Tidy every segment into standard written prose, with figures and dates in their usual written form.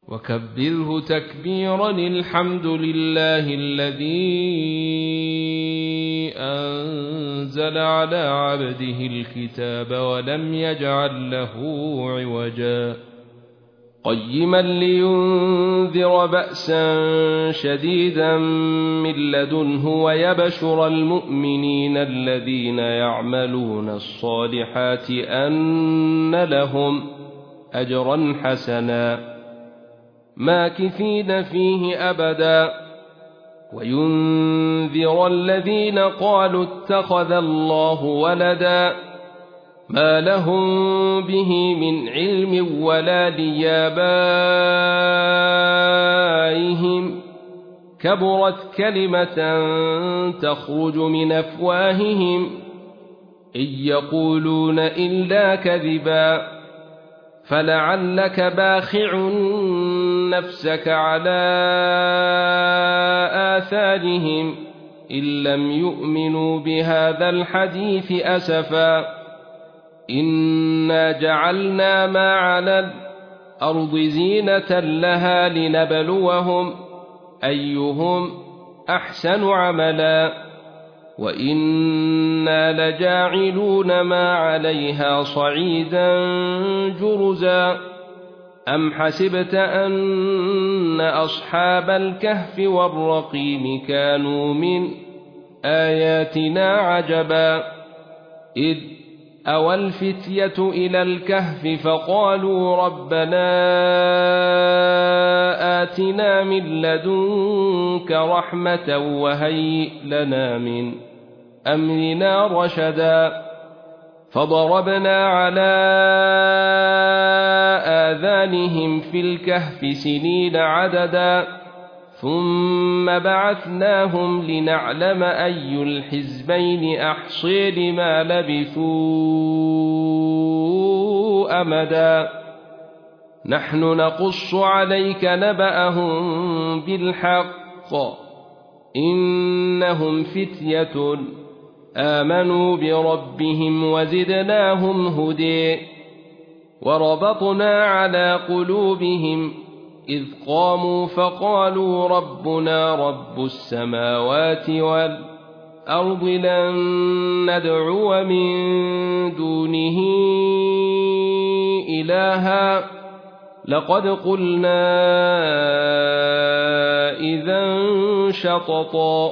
وكبره تكبيرا. الحمد لله الذي أنزل على عبده الكتاب ولم يجعل له عوجا قيما لينذر بأسا شديدا من لدنه ويبشر المؤمنين الذين يعملون الصالحات أن لهم أجرا حسنا ماكثين فيه أبدا وينذر الذين قالوا اتخذ الله ولدا ما لهم به من علم ولا لآبائهم كبرت كلمة تخرج من أفواههم إن يقولون إلا كذبا فلعلك باخع نفسك على آثارهم إن لم يؤمنوا بهذا الحديث أسفا إنا جعلنا ما على الأرض زينة لها لنبلوهم أيهم أحسن عملا وإنا لجاعلون ما عليها صعيدا جرزا أم حسبت أن أصحاب الكهف والرقيم كانوا من آياتنا عجبا إذ أوى الفتية إلى الكهف فقالوا ربنا آتنا من لدنك رحمة وهيئ لنا من أمرنا رشدا فضربنا على آذانهم في الكهف سنين عددا ثم بعثناهم لنعلم أي الحزبين أحصي لما لبثوا أمدا نحن نقص عليك نبأهم بالحق إنهم فتية آمنوا بربهم وزدناهم هدى وربطنا على قلوبهم إذ قاموا فقالوا ربنا رب السماوات والأرض لن ندعو من دونه إلها لقد قلنا إذا شططا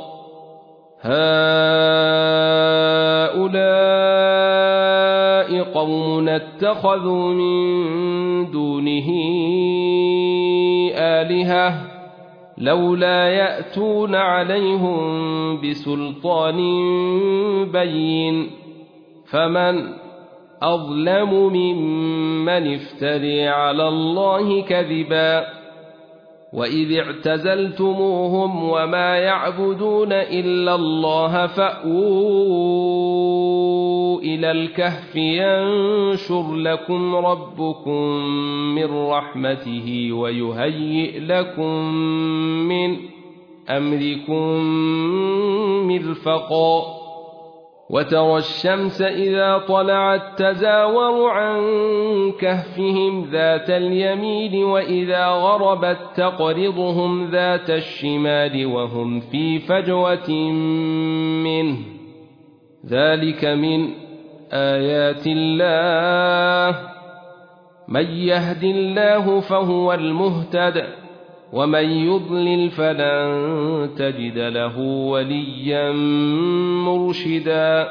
هؤلاء قوم اتخذوا من دونه آلهة لولا يأتون عليهم بسلطان بين فمن أظلم ممن افتري على الله كذبا وإذ اعتزلتموهم وما يعبدون إلا الله فأووا إلى الكهف ينشر لكم ربكم من رحمته ويهيئ لكم من أمركم مرفقا وترى الشمس إذا طلعت تزاور عن كهفهم ذات اليمين وإذا غربت تقرضهم ذات الشمال وهم في فجوة منه ذلك من آيات الله من يهد الله فهو المهتد ومن يضلل فلن تجد له وليا مرشدا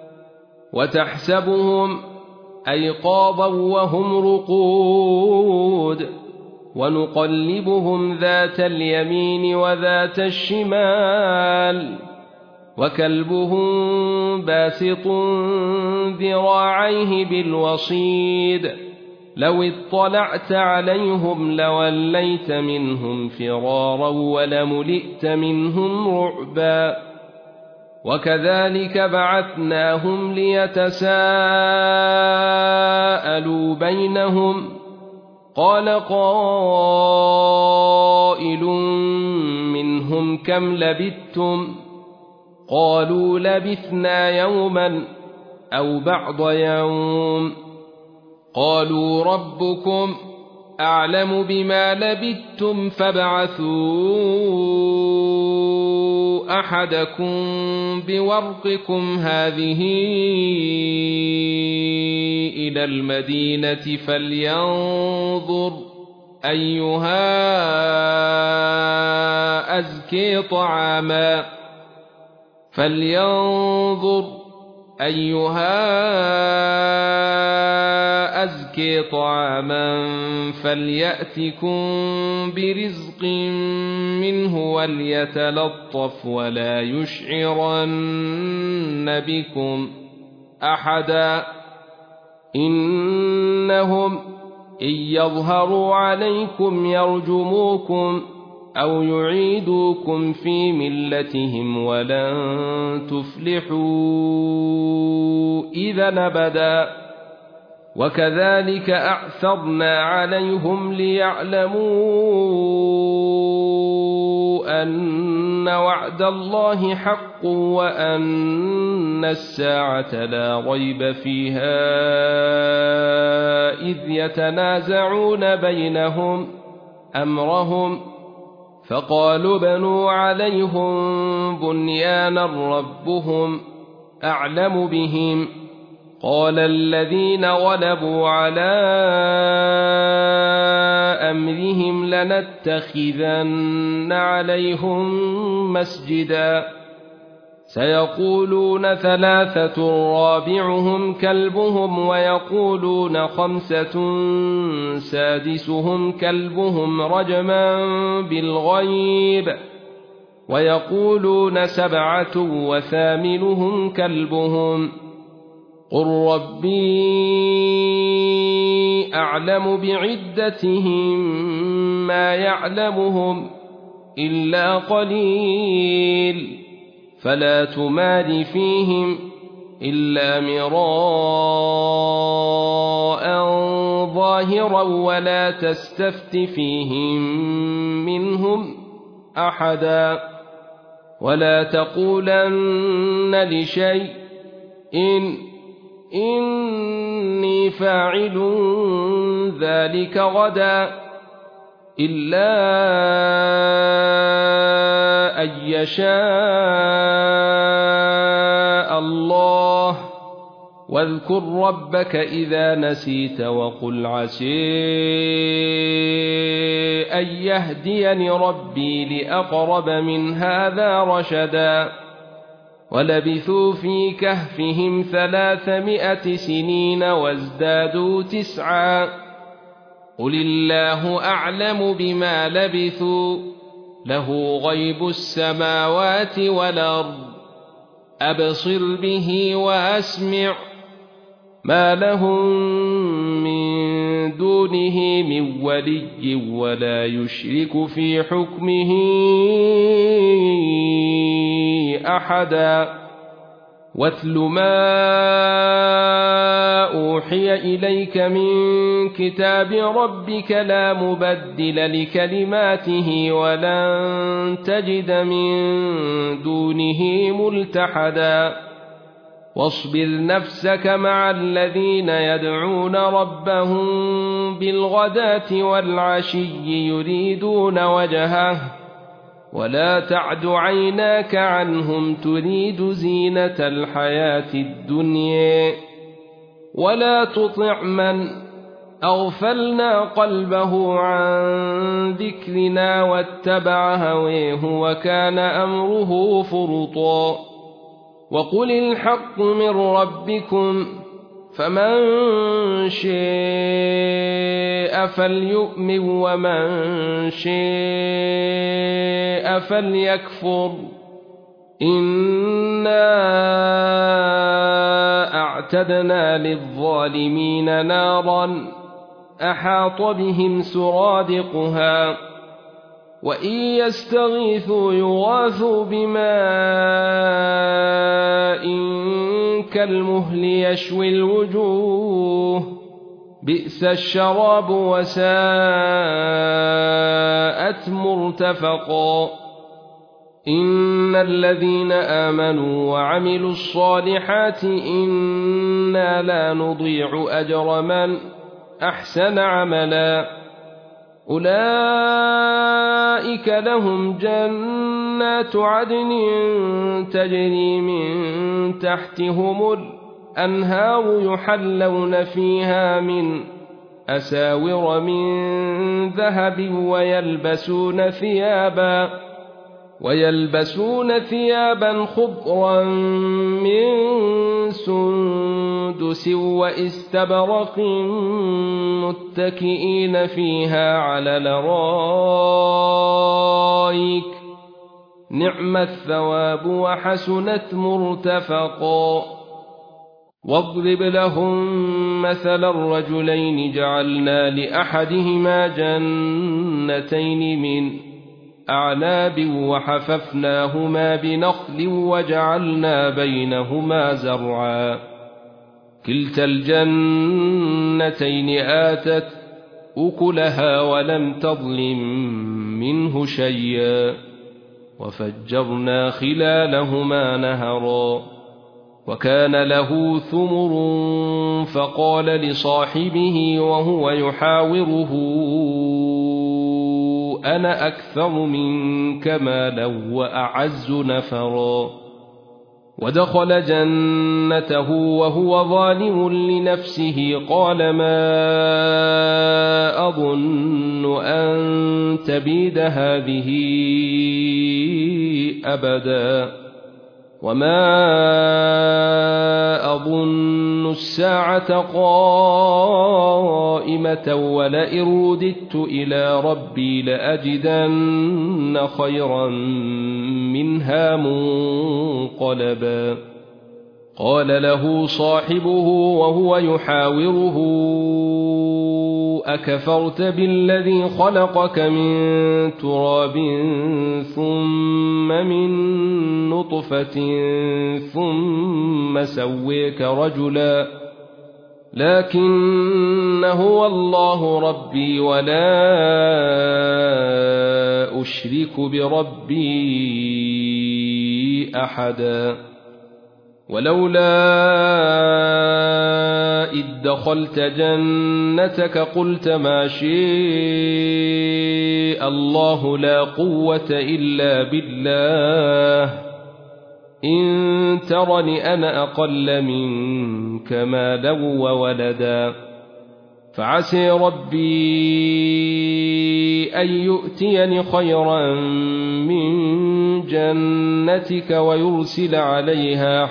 وتحسبهم أيقاظا وهم رقود ونقلبهم ذات اليمين وذات الشمال وكلبهم باسط ذراعيه بالوصيد لو اطلعت عليهم لوليت منهم فرارا ولملئت منهم رعبا وكذلك بعثناهم ليتساءلوا بينهم قال قائل منهم كم لبثتم قالوا لبثنا يوما أو بعض يوم قالوا ربكم أعلم بما لبثتم فابعثوا أحدكم بورقكم هذه إلى المدينة فلينظر أيها أزكي طعاما فليأتكم برزق منه وليتلطف ولا يشعرن بكم أحدا إنهم إن يظهروا عليكم يرجموكم أو يعيدوكم في ملتهم ولن تفلحوا إذا أبدا وكذلك أعثرنا عليهم ليعلموا أن وعد الله حق وأن الساعة لا ريب فيها إذ يتنازعون بينهم أمرهم فقالوا بنوا عليهم بنيانا ربهم أعلم بهم قال الذين غلبوا على أمرهم لنتخذن عليهم مسجدا سيقولون ثلاثة رابعهم كلبهم ويقولون خمسة سادسهم كلبهم رجما بالغيب ويقولون سبعة وثامنهم كلبهم قل ربي أعلم بعدتهم ما يعلمهم إلا قليل فلا تمار فيهم إلا مراء ظاهرا ولا تستفت فيهم منهم أحدا ولا تقولن لشيء إني فاعل ذلك غدا إلا أن يشاء الله واذكر ربك إذا نسيت وقل عسى أن يهديني ربي لأقرب من هذا رشدا ولبثوا في كهفهم 300 سنين وازدادوا 9 قل الله أعلم بما لبثوا له غيب السماوات والأرض أبصر به وأسمع ما لهم من دونه من ولي ولا يشرك في حكمه أحدا واتل ما أوحي إليك من كتاب ربك لا مبدل لكلماته ولن تجد من دونه ملتحدا واصبر نفسك مع الذين يدعون ربهم بالغداة والعشي يريدون وجهه ولا تعد عيناك عنهم تريد زينة الحياة الدنيا ولا تطع من أغفلنا قلبه عن ذكرنا واتبع هويه وكان أمره فرطا وقل الحق من ربكم فمن شاء فليؤمن ومن شاء فليكفر إنا أعتدنا للظالمين نارا أحاط بهم سرادقها وإن يستغيثوا يغاثوا بماء كالمهل يشوي الوجوه بئس الشراب وساءت مرتفقا إن الذين آمنوا وعملوا الصالحات إنا لا نضيع أجر من أحسن عملا أولئك لهم جنات عدن تجري من تحتهم الأنهار يحلون فيها من أساور من ذهب ويلبسون ثيابا خضرا من سندس واستبرق متكئين فيها على الارائك نعم الثواب وحسنت مرتفقا. واضرب لهم مثل الرجلين جعلنا لأحدهما جنتين من أعناب وحففناهما بنخل وجعلنا بينهما زرعا كلتا الجنتين آتت أكلها ولم تظلم منه شيئا وفجرنا خلالهما نهرا وكان له ثمر فقال لصاحبه وهو يحاوره أنا أكثر منك مالا وأعز نفرا ودخل جنته وهو ظالم لنفسه قال ما أظن أن تبيد هذه أبدا وما أظن الساعة قائمة ولئن رددت إلى ربي لأجدن خيرا منها منقلبا. قال له صاحبه وهو يحاوره أكفرت بالذي خلقك من تراب ثم من نطفة ثم سويك رجلا لكن هو الله ربي ولا أشرك بربي أحدا. ولولا إذ دخلت جنتك قلت ما شاء الله لا قوة إلا بالله إن ترني أنا أقل منك مالا وولدا فعسى ربي أن يؤتيني خيرا من جنتك ويرسل عليها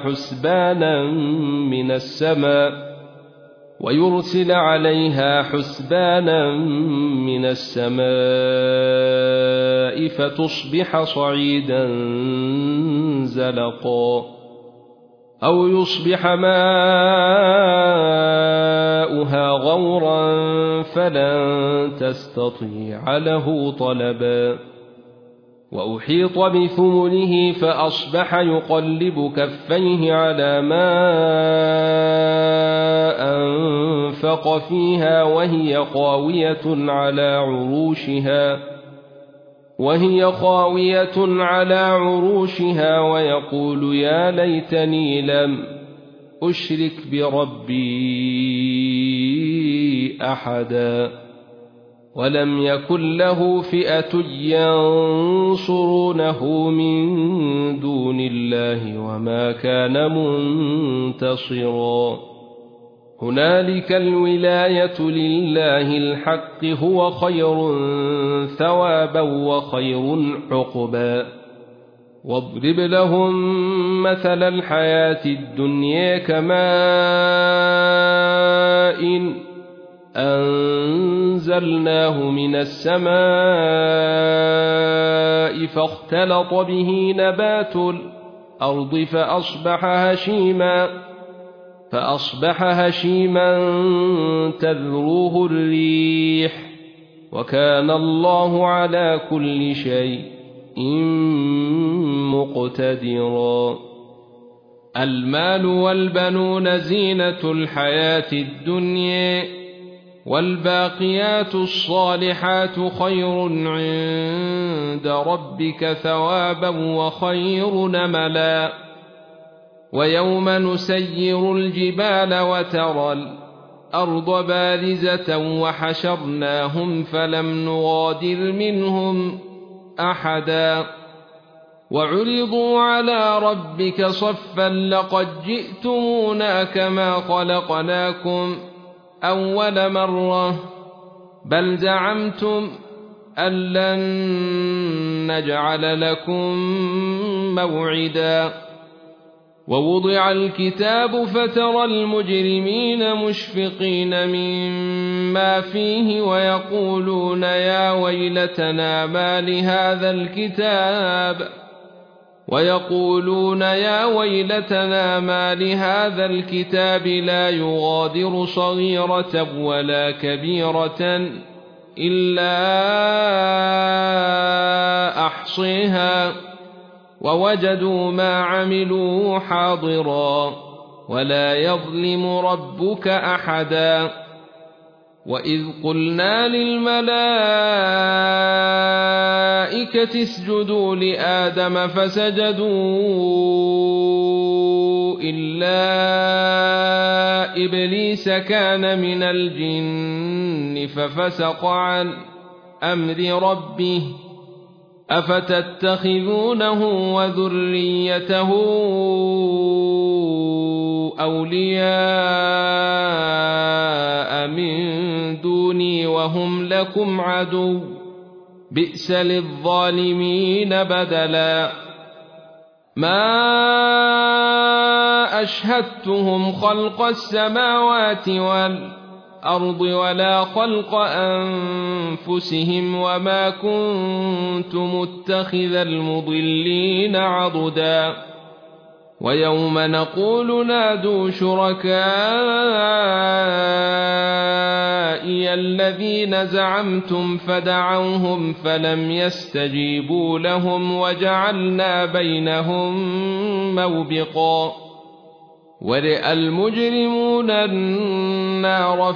حسبانا من السماء فتصبح صعيدا زلقا أو يصبح ماؤها غورا فلن تستطيع له طلبا. وأحيط بثمره فأصبح يقلب كفيه على ما أنفق فيها وهي خاوية على عروشها ويقول يا ليتني لم أشرك بربي أحدا ولم يكن له فئة ينصرونه من دون الله وما كان منتصرا. هنالك الولاية لله الحق هو خير ثوابا وخير عقبا. واضرب لهم مثل الحياة الدنيا كماء أنزلناه من السماء فاختلط به نبات الأرض فأصبح هشيما تذروه الريح وكان الله على كل شيء مقتدرا. المال والبنون زينة الحياة الدنيا والباقيات الصالحات خير عند ربك ثوابا وخير نملا. ويوم نسير الجبال وترى والأرض بارزة وحشرناهم فلم نغادر منهم أحدا وعرضوا على ربك صفا لقد جئتمونا كما خلقناكم أول مرة بل زعمتم أن لن نجعل لكم موعدا ووضع الكتاب فترى المجرمين مشفقين مما فيه ويقولون يا ويلتنا ما لهذا الكتاب لا يغادر صغيرة ولا كبيرة إلا أحصيها ووجدوا ما عملوا حاضرا ولا يظلم ربك أحدا وإذ قلنا للملائكة اسجدوا لآدم فسجدوا إلا إبليس كان من الجن ففسق عن أمر ربه أفتتخذونه وذريته أولياء من دوني وهم لكم عدو بئس للظالمين بدلا ما أشهدتهم خلق السماوات والأرض ولا خلق أنفسهم وما كنت متخذ المضلين عضدا ويوم نقول نادوا شركائي الذين زعمتم فدعوهم فلم يستجيبوا لهم وجعلنا بينهم موبقا ورئ المجرمون النار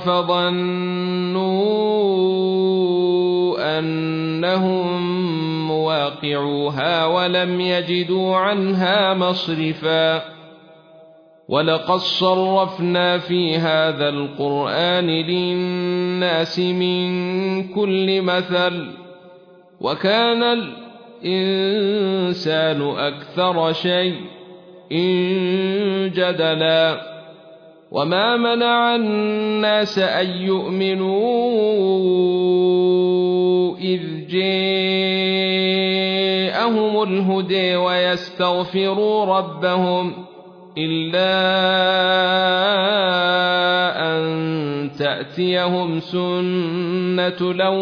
فظنوا أنهم مواقعوها ولم يجدوا عنها مصرفا ولقد صرفنا في هذا القرآن للناس من كل مثل وكان الإنسان أكثر شيء جدلا وما منع الناس أن يؤمنوا إذ جاءهم الهدى ويستغفروا ربهم إلا أن تأتيهم سنة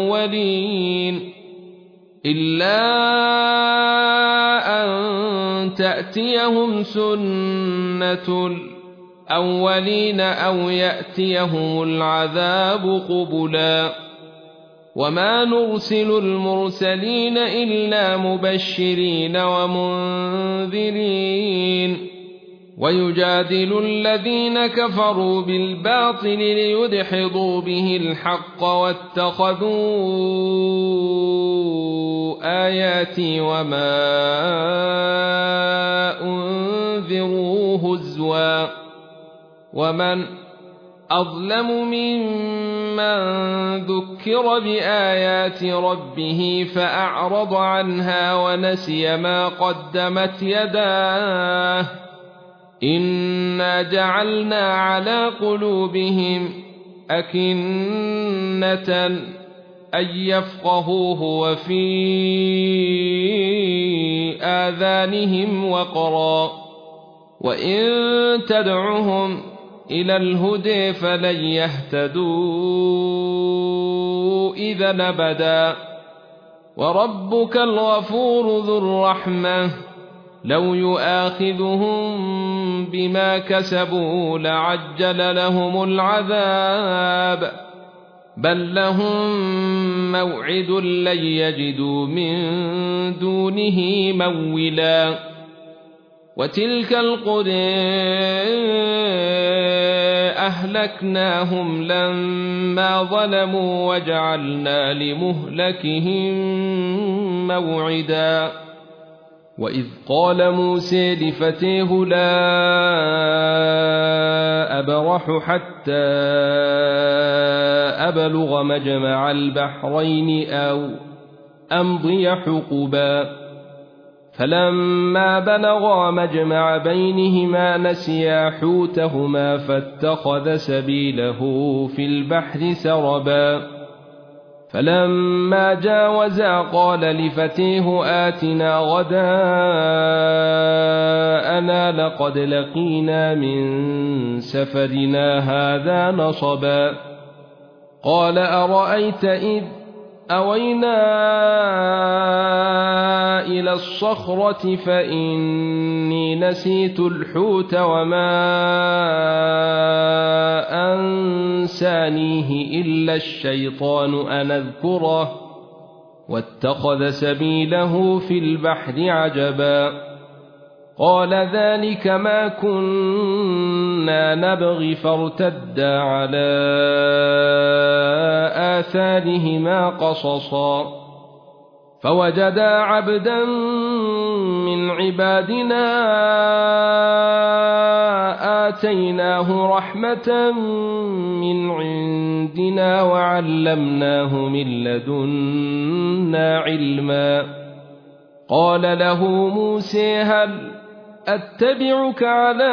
الأولين أو يأتيهم العذاب قبلا وما نرسل المرسلين إلا مبشرين ومنذرين ويجادل الذين كفروا بالباطل ليدحضوا به الحق واتخذوا آياتي وما أنذروا هزوا ومن أظلم ممن ذكر بآيات ربه فأعرض عنها ونسي ما قدمت يداه إنا جعلنا على قلوبهم أكنة أن يفقهوه وفي آذانهم وقرا وإن تدعهم إلى الهدى فلن يهتدوا إذا أبدا وربك الغفور ذو الرحمة لو يؤاخذهم بما كسبوا لعجل لهم العذاب بل لهم موعد لن يجدوا من دونه مولا وتلك القرى أهلكناهم لما ظلموا وجعلنا لمهلكهم موعدا وإذ قال موسى لفتيه لا أبرح حتى أبلغ مجمع البحرين أو أمضي حقبا فلما بلغا مجمع بينهما نسيا حوتهما فاتخذ سبيله في البحر سربا فلما جاوزا قال لفتيه آتنا غداءنا لقد لقينا من سفرنا هذا نصبا قال أرأيت إذ أوينا إلى الصخرة فإني نسيت الحوت وما أنسانيه إلا الشيطان أن أذكره واتخذ سبيله في البحر عجبا قال ذلك ما كنا نبغي فارتدا على آثارهما قصصا فوجدا عبدا من عبادنا آتيناه رحمة من عندنا وعلمناه من لدنا علما قال له موسى هل أتبعك على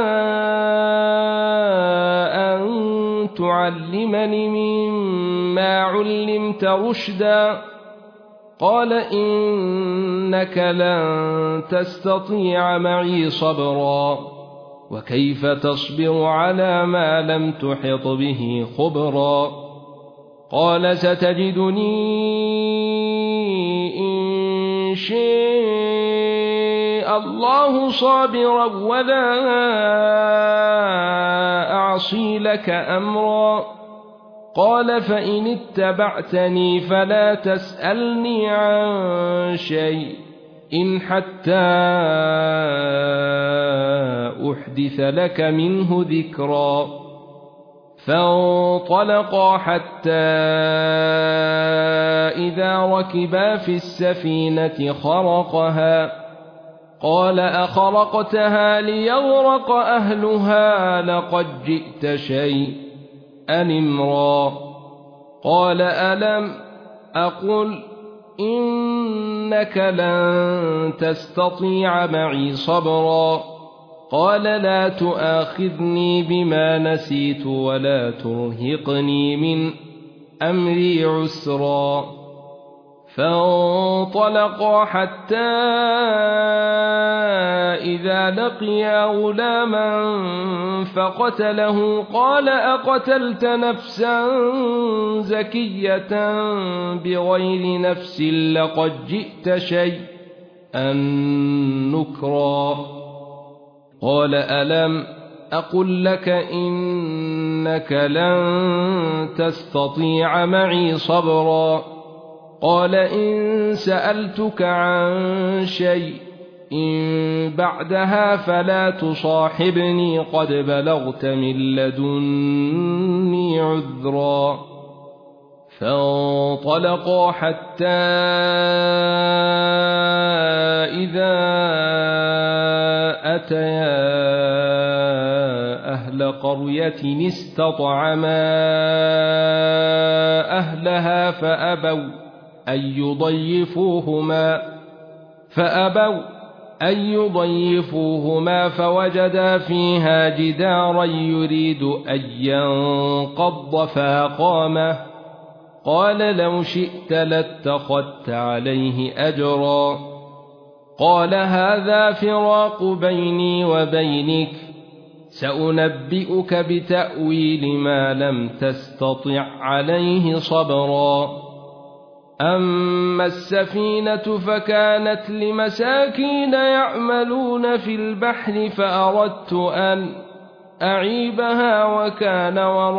أن تعلمني مما علمت رشدا قال إنك لن تستطيع معي صبرا وكيف تصبر على ما لم تحط به خبرا قال ستجدني إن شاء الله صابرا ولا أعصي لك أمرا قال فإن اتبعتني فلا تسألني عن شيء إن حتى أحدث لك منه ذكرا فانطلقا حتى إذا ركبا في السفينة خرقها قال أخرقتها ليغرق أهلها لقد جئت شيئا إمرا قال ألم أقل إنك لن تستطيع معي صبرا قال لا تؤاخذني بما نسيت ولا ترهقني من أمري عسرا فانطلقا حتى إذا لقيا غلاما فقتله قال أقتلت نفسا زكية بغير نفس لقد جئت شيئا نكرا قال ألم أقل لك إنك لن تستطيع معي صبرا قال إن سألتك عن شيء إن بعدها فلا تصاحبني قد بلغت من لدني عذرا فانطلقا حتى إذا أتيا أهل قرية استطعما أهلها فأبوا أن يضيفوهما فوجدا فيها جدارا يريد أن ينقض فأقامه قال لو شئت لاتخذت عليه أجرا قال هذا فراق بيني وبينك سأنبئك بتأويل ما لم تستطع عليه صبرا أما السفينة فكانت لمساكين يعملون في البحر فأردت أن أعيبها وكان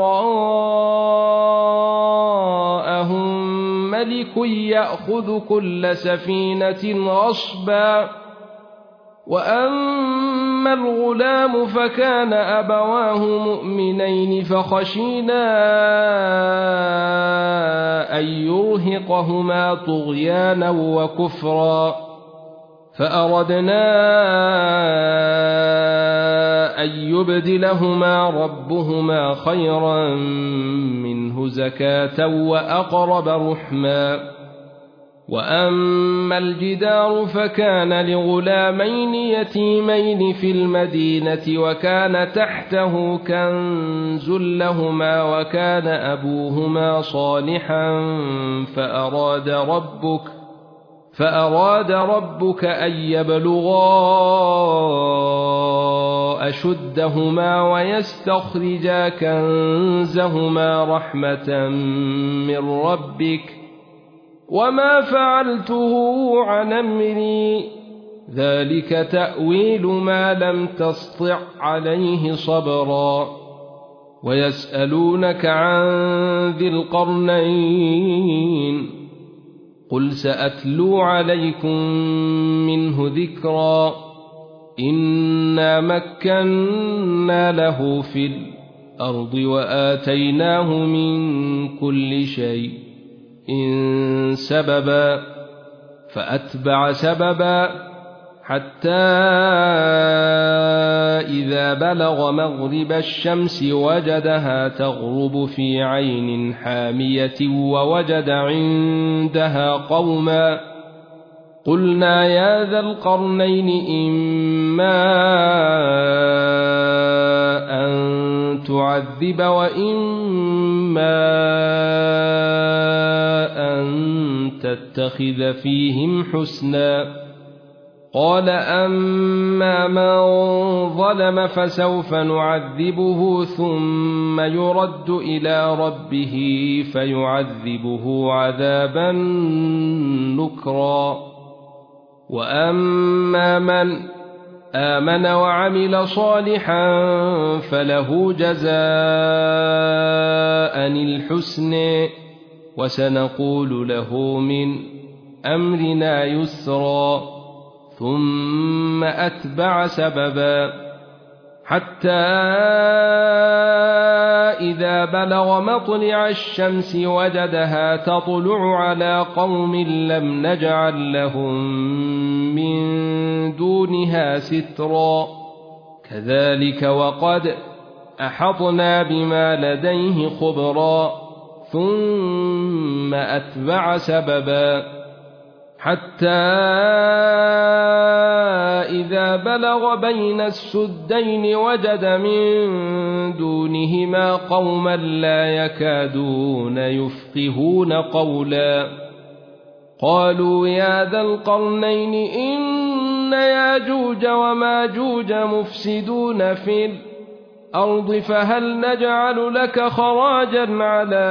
وراءهم ملك يأخذ كل سفينة غصبا وأما الغلام فكان أبواه مؤمنين فخشينا أن يرهقهما طغيانا وكفرا فأردنا أن يبدلهما ربهما خيرا منه زكاة وأقرب رحما وأما الجدار فكان لغلامين يتيمين في المدينة وكان تحته كنز لهما وكان أبوهما صالحا فأراد ربك أن يبلغا أشدهما ويستخرجا كنزهما رحمة من ربك وما فعلته عن أمري ذلك تأويل ما لم تسطع عليه صبرا ويسألونك عن ذي القرنين قل سأتلو عليكم منه ذكرا إنا مكنا له في الأرض وآتيناه من كل شيء إن سببا فأتبع سببا حتى إذا بلغ مغرب الشمس وجدها تغرب في عين حامية ووجد عندها قوما قلنا يا ذا القرنين إما أن تعذب وإما أن تتخذ فيهم حسنا قال أما من ظلم فسوف نعذبه ثم يرد إلى ربه فيعذبه عذابا نكرا وأما من آمن وعمل صالحا فله جزاء الحسن وسنقول له من أمرنا يسرا ثم أتبع سببا حتى إذا بلغ مطلع الشمس وجدها تطلع على قوم لم نجعل لهم من دونها سترا كذلك وقد أحطنا بما لديه خبرا ثم أتبع سببا حتى إذا بلغ بين السدين وجد من دونهما قوما لا يكادون يفقهون قولا قالوا يا ذا القرنين إن ياجوج وماجوج مفسدون في الأرض فهل نجعل لك خراجا على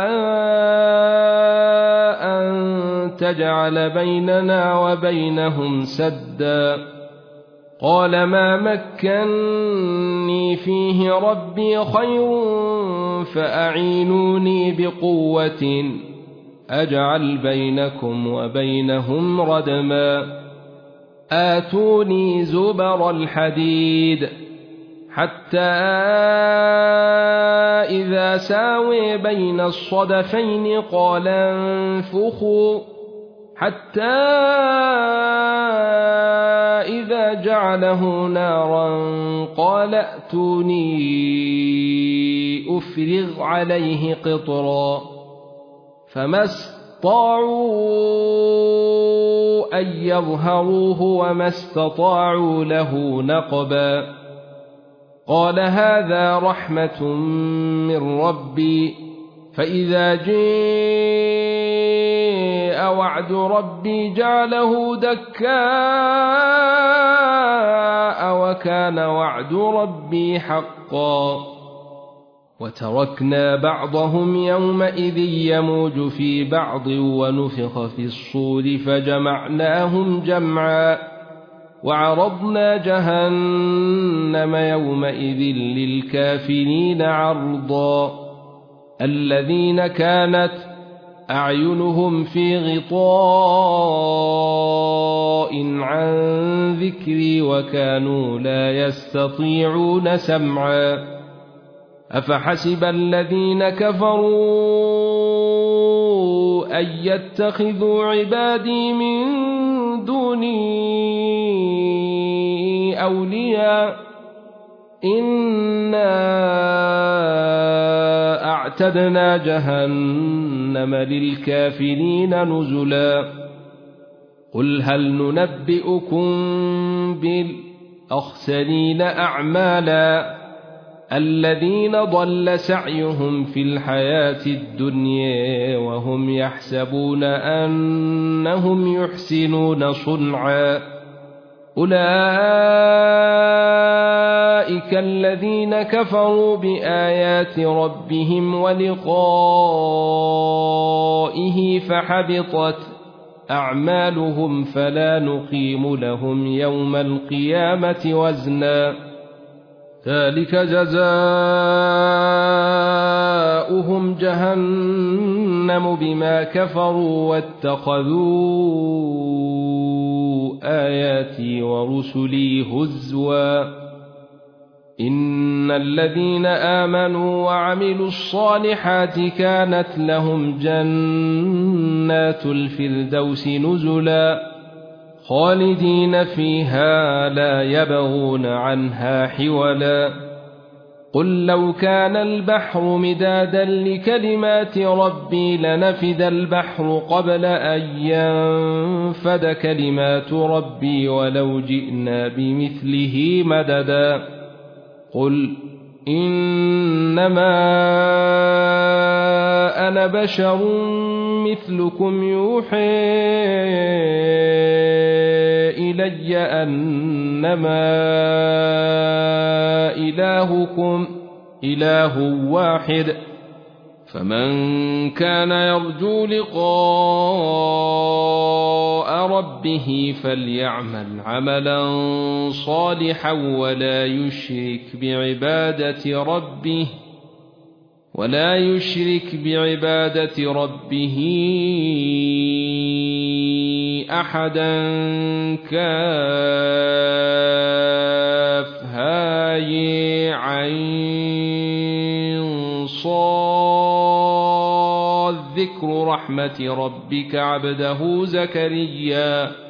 أن تجعل بيننا وبينهم سدا قال ما مكني فيه ربي خير فأعينوني بقوة أجعل بينكم وبينهم ردما آتوني زبر الحديد حتى إذا ساوي بين الصدفين قال انفخوا حتى إذا جعله نارا قال ائتوني أفرغ عليه قطرا فما استطاعوا أن يظهروه وما استطاعوا له نقبا قال هذا رحمة من ربي فإذا جاء وعد ربي جعله دكاء وكان وعد ربي حقا وتركنا بعضهم يومئذ يموج في بعض ونفخ في الصور فجمعناهم جمعا وعرضنا جهنم يومئذ للكافرين عرضا الذين كانت أعينهم في غطاء عن ذكري وكانوا لا يستطيعون سمعا أفحسب الذين كفروا أن يتخذوا عبادي من دوني أولياء إنا أعتدنا جهنم للكافرين نزلا قل هل ننبئكم بالأخسرين أعمالا الذين ضل سعيهم في الحياة الدنيا وهم يحسبون أنهم يحسنون صنعا أولئك الذين كفروا بآيات ربهم ولقائه فحبطت أعمالهم فلا نقيم لهم يوم القيامة وزنا ذلك جزاؤهم جهنم بما كفروا واتخذوا آياتي ورسلي هزوا إن الذين آمنوا وعملوا الصالحات كانت لهم جنات الفردوس نزلا خالدين فيها لا يبغون عنها حولا قل لو كان البحر مدادا لكلمات ربي لنفد البحر قبل أن ينفد كلمات ربي ولو جئنا بمثله مددا قل إنما أنا بشر مثلكم يوحي إلي أنما إلهكم إله واحد فمن كان يرجو لقاء ربه فليعمل عملا صالحا ولا يشرك بعبادة ربه أحدا كافها عين صاد ذكر رحمة ربك عبده زكريا